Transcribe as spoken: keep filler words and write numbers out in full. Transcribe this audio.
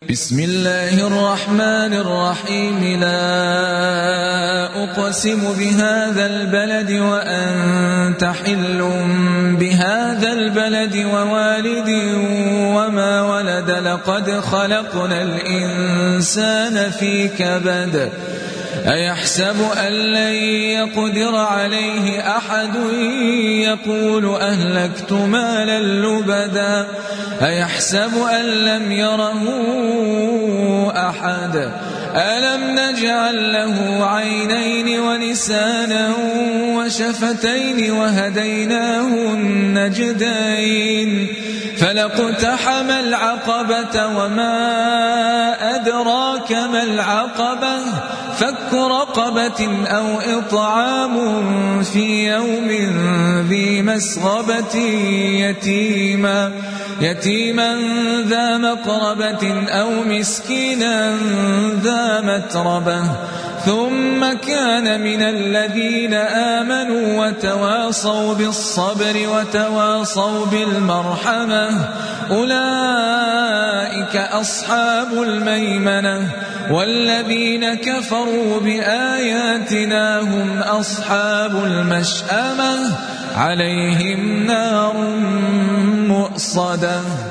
بسم الله الرحمن الرحيم لا أقسم بهذا البلد وأنت حل بهذا البلد ووالد وما ولد لقد خلقنا الإنسان في كبد أيحسب أن لن يقدر عليه أحد يقول أهلكت مالا لبدا أيحسب أن لم يره أحد ألم نجعل له عينين ولسانا وشفتين وهديناه النجدين فلاقتحم العقبة وما أدراك ما العقبة فك رقبة أو إطعام في يوم ذي مسغبة يتيما يتيما ذا مقربة أو مسكينا ذا متربة ثم كان من الذين آمنوا وتواصوا بالصبر وتواصوا بالمرحمة أولئك أصحاب الميمنة والذين كفروا بآياتنا هم أصحاب المشأمة عليهم نار مؤصدة.